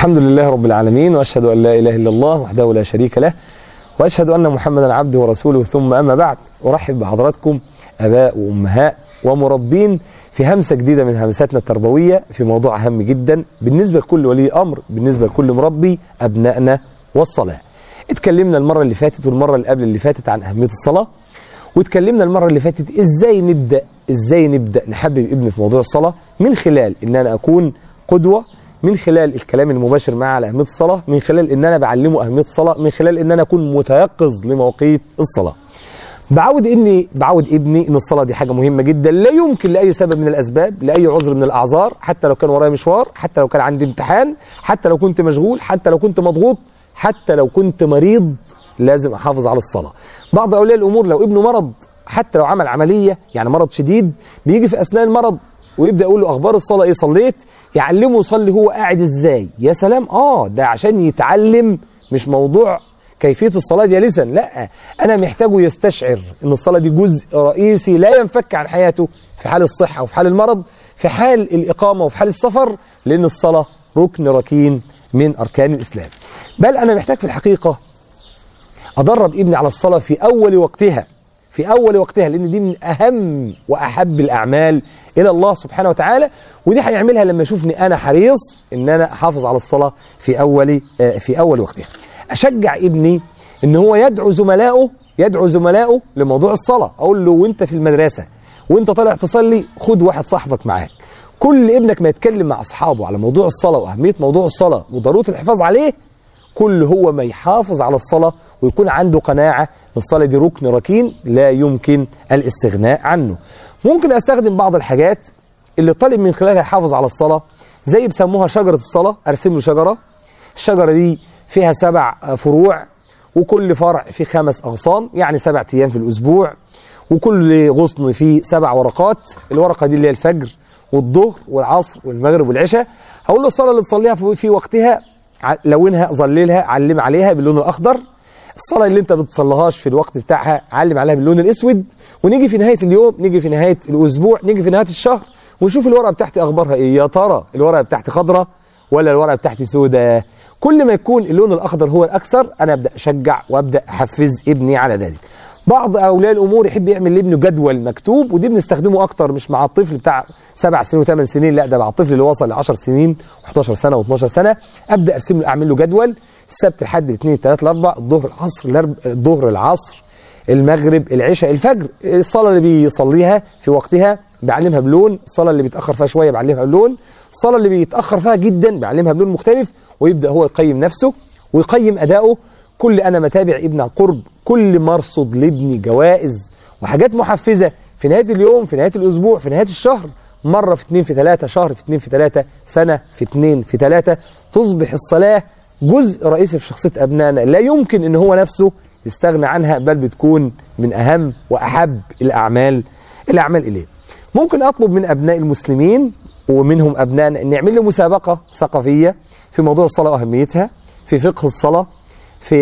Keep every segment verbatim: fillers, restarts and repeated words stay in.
الحمد لله رب العالمين، وأشهد أن لا إله إلا الله وحده لا شريك له، وأشهد أن محمدا عبده ورسوله، ثم أما بعد. أرحب بحضراتكم أباء وأمهاء ومربين في همسة جديدة من همساتنا التربوية في موضوع هام جدا بالنسبة لكل ولي أمر، بالنسبة لكل مربي أبنائنا والصلاة. اتكلمنا المرة اللي فاتت والمرة اللي قبل اللي فاتت عن أهمية الصلاة، واتكلمنا المرة اللي فاتت إزاي نبدأ إزاي نبدأ نحبب ابني في موضوع الصلاة من خلال إن أنا أكون قدوة، من خلال الكلام المباشر معاه على أهمية الصلاة، من خلال إن أنا بعلمه أهمية الصلاة، من خلال إن أنا أكون متيقظ لمواقيت الصلاة. بعود إني بعود ابني إن الصلاة دي حاجة مهمة جدا، لا يمكن لأي سبب من الأسباب، لأي عذر من الأعذار، حتى لو كان ورايا مشوار، حتى لو كان عندي امتحان، حتى لو كنت مشغول، حتى لو كنت مضغوط، حتى لو كنت مريض، لازم أحافظ على الصلاة. بعض أولياء الأمور لو ابنه مرض، حتى لو عمل عملية يعني مرض شديد، بيجي في أثناء المرض ويبدأ يقول له أخبار الصلاة إيه، صليت؟ يعلمه يصلي هو قاعد إزاي. يا سلام، آه ده عشان يتعلم، مش موضوع كيفية الصلاة جالسا، لا، أنا محتاجه يستشعر إن الصلاة دي جزء رئيسي لا ينفك عن حياته في حال الصحة وفي حال المرض، في حال الإقامة وفي حال السفر، لأن الصلاة ركن ركين من أركان الإسلام. بل أنا محتاج في الحقيقة أدرب ابني على الصلاة في أول وقتها، في أول وقتها، لأن دي من أهم وأحب الأعمال إلى الله سبحانه وتعالى، ودي هيعملها لما يشوفني أنا حريص إن أنا أحافظ على الصلاة في أول في أول وقتها. أشجع ابني إن هو يدعو زملائه يدعو زملائه لموضوع الصلاة. أقول له وأنت في المدرسة وأنت طالع تصلي، خد واحد صاحبك معاك. كل ابنك ما يتكلم مع أصحابه على موضوع الصلاة وأهمية موضوع الصلاة وضرورة الحفاظ عليه، كل هو ما يحافظ على الصلاة ويكون عنده قناعة ان الصلاة دي ركن ركين لا يمكن الاستغناء عنه. ممكن استخدم بعض الحاجات اللي الطالب من خلالها يحافظ على الصلاة، زي بسموها شجرة الصلاة. ارسم له شجرة، الشجرة دي فيها سبع فروع، وكل فرع فيه خمس أغصان، يعني سبع أيام في الأسبوع، وكل غصن فيه سبع ورقات. الورقة دي اللي هي الفجر والظهر والعصر والمغرب والعشاء. هقول له الصلاة اللي تصليها في وقتها لونها، ظللها، علم عليها باللون الأخضر. الصلاة اللي انت بتصليهاش في الوقت بتاعها علم عليها باللون الأسود. ونيجي في نهاية اليوم، نيجي في نهاية الأسبوع، نيجي في نهاية الشهر، ونشوف الورقة بتاعتي أخبارها إيه. يا ترى الورقة بتاعتي خضراء ولا الورقة بتاعتي سوداء؟ كل ما يكون اللون الأخضر هو الأكثر، أنا أبدأ أشجع وأبدأ أحفز ابني على ذلك. بعض أولياء الأمور يحب يعمل لابنه جدول مكتوب، ودي بنستخدمه أكتر مش مع الطفل بتاع سبع سنين وثمان سنين، لا، ده مع الطفل اللي وصل ل عشر سنين وحداشر سنة واثناشر سنة. أبدأ أرسم له، أعمل له جدول: السبت، الحد، الاثنين، الثلاث، الأربع، الظهر، العصر، الظهر، العصر، المغرب، العشاء، الفجر. الصلاة اللي بيصليها في وقتها بعلمها بلون، الصلاة اللي بيتأخر فيها شوية بعلمها بلون، الصلاة اللي بيتأخر فيها جدا بعلمها بلون مختلف. ويبدأ هو يقيم نفسه ويقيم أداؤه. كل أنا متابع ابني عن قرب، كل ما ارصد لابني جوائز وحاجات محفزة في نهاية اليوم، في نهاية الأسبوع، في نهاية الشهر، مرة في اتنين في ثلاثة، شهر في اتنين في ثلاثة، سنة في اتنين في ثلاثة، تصبح الصلاة جزء رئيسي في شخصية أبنائنا، لا يمكن إن هو نفسه يستغنى عنها، بل بتكون من أهم وأحب الأعمال الأعمال إليه. ممكن أطلب من أبناء المسلمين ومنهم أبنائنا أن نعمل له مسابقة ثقافية في موضوع الصلاة وأهميتها، في فقه الصلاة، في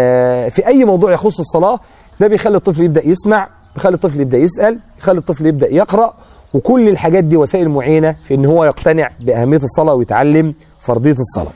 في أي موضوع يخص الصلاة. ده بيخلي الطفل يبدأ يسمع، بيخلي الطفل يبدأ يسأل، بيخلي الطفل يبدأ يقرأ، وكل الحاجات دي وسائل معينة في إن هو يقتنع بأهمية الصلاة ويتعلم فرضية الصلاة.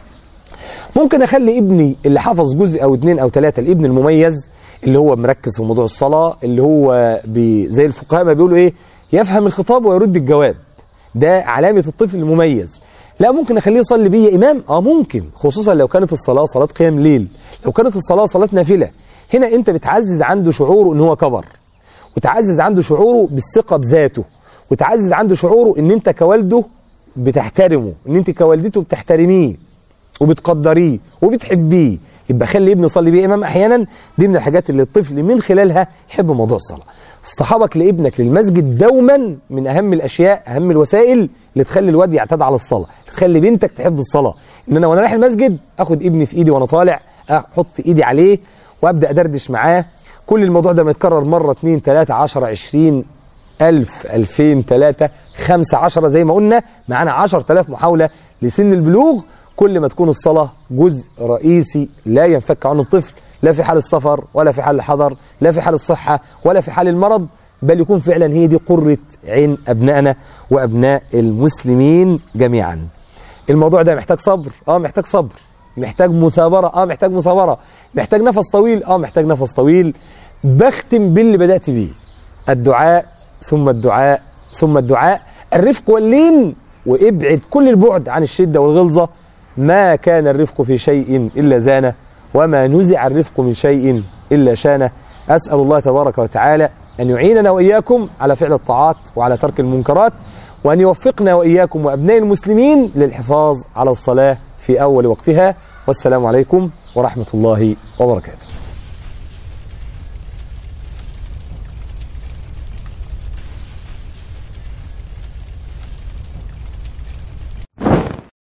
ممكن أخلي ابني اللي حافظ جزء أو اثنين أو ثلاثة، الابن المميز اللي هو مركز في موضوع الصلاة، اللي هو زي الفقهاء ما بيقولوا إيه، يفهم الخطاب ويرد الجواب، ده علامة الطفل المميز. لا، ممكن أخليه يصلي بيا إمام، آه ممكن، خصوصا لو كانت الصلاة صلاة قيام ليل، لو كانت الصلاة صلاة نافلة. هنا أنت بتعزز عنده شعوره إن هو كبر، وتعزز عنده شعوره بالثقة بذاته، وتعزز عنده شعوره إن أنت كوالده بتحترمه، إن أنت كوالدته بتحترميه وبتقدريه وبتحبيه. يبقى خلي ابني يصلي بيه إمام أحيانا. دي من الحاجات اللي الطفل من خلالها يحب موضوع الصلاة. اصطحابك لابنك للمسجد دوما من أهم الأشياء، أهم الوسائل اللي تخلي الواد يعتاد على الصلاة، تخلي بنتك تحب الصلاة. إن أنا وأنا رايح المسجد أخد ابني في إيدي وأنا طالع، أحط إيدي عليه وأبدأ أدردش معاه. كل الموضوع ده ما يتكرر مرة اثنين ثلاثة عشرة عشرين ألف ألفين ثلاثة خمسة عشرة، زي ما قلنا معانا عشرة آلاف محاولة لسن البلوغ. كل ما تكون الصلاة جزء رئيسي لا ينفك عنه الطفل، لا في حال السفر ولا في حال الحضر، لا في حال الصحة ولا في حال المرض، بل يكون فعلا هي دي قرة عين أبنائنا وأبناء المسلمين جميعا. الموضوع ده محتاج صبر، اه محتاج صبر، محتاج مثابرة، اه محتاج مثابرة، محتاج نفس طويل، اه محتاج نفس طويل. بختم باللي بدأت بيه، الدعاء ثم الدعاء ثم الدعاء، الرفق واللين، وابعد كل البعد عن الشدة والغلظة. ما كان الرفق في شيء إلا زانه، وما نزع الرفق من شيء إلا شانه. أسأل الله تبارك وتعالى أن يعيننا وإياكم على فعل الطاعات وعلى ترك المنكرات، وأن يوفقنا وإياكم وأبناء المسلمين للحفاظ على الصلاة في أول وقتها. والسلام عليكم ورحمة الله وبركاته.